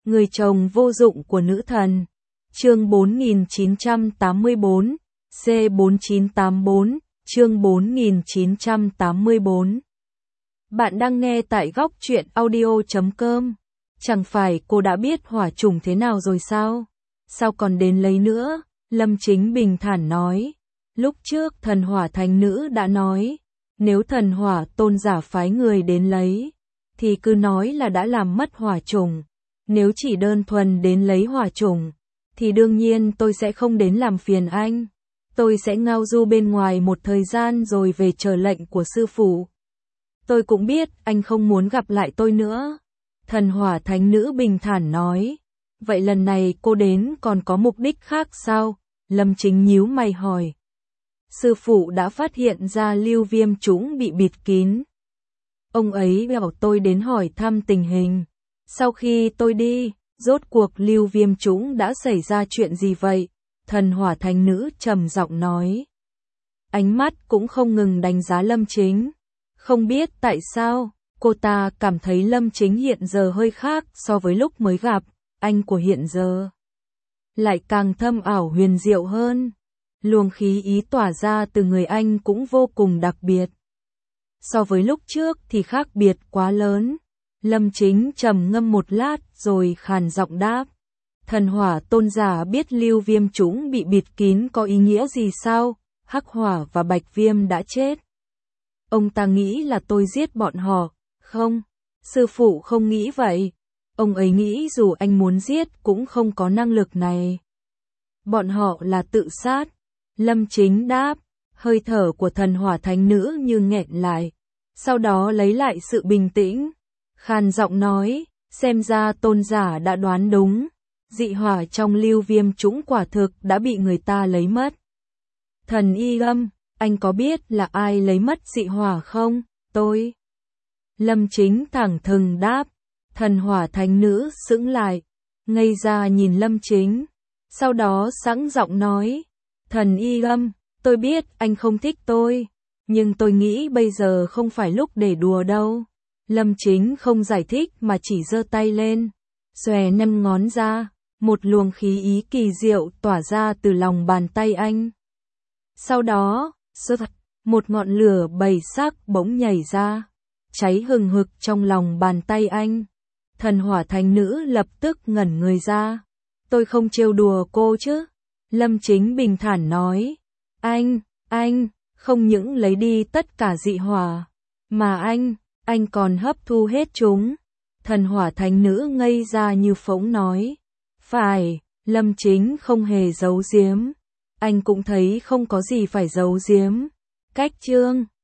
Người chồng vô dụng của nữ thần. Chương 4984, C4984, chương 4984. Bạn đang nghe tại góc truyện audio.com. Chẳng phải cô đã biết hỏa trùng thế nào rồi sao? Sao còn đến lấy nữa? Lâm Chính bình thản nói. Lúc trước thần hỏa thánh nữ đã nói, nếu thần hỏa tôn giả phái người đến lấy, thì cứ nói là đã làm mất hỏa trùng. Nếu chỉ đơn thuần đến lấy hỏa trùng, thì đương nhiên tôi sẽ không đến làm phiền anh. Tôi sẽ ngao du bên ngoài một thời gian rồi về chờ lệnh của sư phụ. Tôi cũng biết anh không muốn gặp lại tôi nữa. Thần hỏa thánh nữ bình thản nói. Vậy lần này cô đến còn có mục đích khác sao? Lâm Chính nhíu mày hỏi. Sư phụ đã phát hiện ra Lưu Viêm Trũng bị bịt kín. Ông ấy bảo tôi đến hỏi thăm tình hình. Sau khi tôi đi, rốt cuộc Lưu Viêm Trũng đã xảy ra chuyện gì vậy? Thần hỏa thánh nữ trầm giọng nói. Ánh mắt cũng không ngừng đánh giá Lâm Chính. Không biết tại sao, cô ta cảm thấy Lâm Chính hiện giờ hơi khác so với lúc mới gặp, anh của hiện giờ lại càng thâm ảo huyền diệu hơn. Luồng khí ý tỏa ra từ người anh cũng vô cùng đặc biệt. So với lúc trước thì khác biệt quá lớn. Lâm Chính trầm ngâm một lát rồi khàn giọng đáp. Thần hỏa tôn giả biết Lưu Viêm Trũng bị bịt kín có ý nghĩa gì sao? Hắc hỏa và bạch viêm đã chết. Ông ta nghĩ là tôi giết bọn họ. Không, sư phụ không nghĩ vậy. Ông ấy nghĩ dù anh muốn giết cũng không có năng lực này. Bọn họ là tự sát. Lâm Chính đáp. Hơi thở của thần hỏa thánh nữ như nghẹn lại. Sau đó lấy lại sự bình tĩnh. Khàn giọng nói, xem ra tôn giả đã đoán đúng. Dị hỏa trong Lưu Viêm Trũng quả thực đã bị người ta lấy mất. Thần Y Âm, anh có biết là ai lấy mất dị hỏa không? Tôi. Lâm Chính thẳng thừng đáp. Thần hỏa thánh nữ sững lại, ngây ra nhìn Lâm Chính. Sau đó sẵn giọng nói, thần Y Âm, tôi biết anh không thích tôi, nhưng tôi nghĩ bây giờ không phải lúc để đùa đâu. Lâm Chính không giải thích mà chỉ giơ tay lên, xòe 5 ngón ra, một luồng khí ý kỳ diệu tỏa ra từ lòng bàn tay anh. Sau đó, một ngọn lửa bảy sắc bỗng nhảy ra, cháy hừng hực trong lòng bàn tay anh. Thần hỏa thánh nữ lập tức ngẩn người ra. Tôi không trêu đùa cô chứ? Lâm Chính bình thản nói. Anh không những lấy đi tất cả dị hỏa, mà anh còn hấp thu hết chúng. Thần hỏa thánh nữ ngây ra như phỗng nói. Phải, Lâm Chính không hề giấu giếm. Anh cũng thấy không có gì phải giấu giếm. Cách chương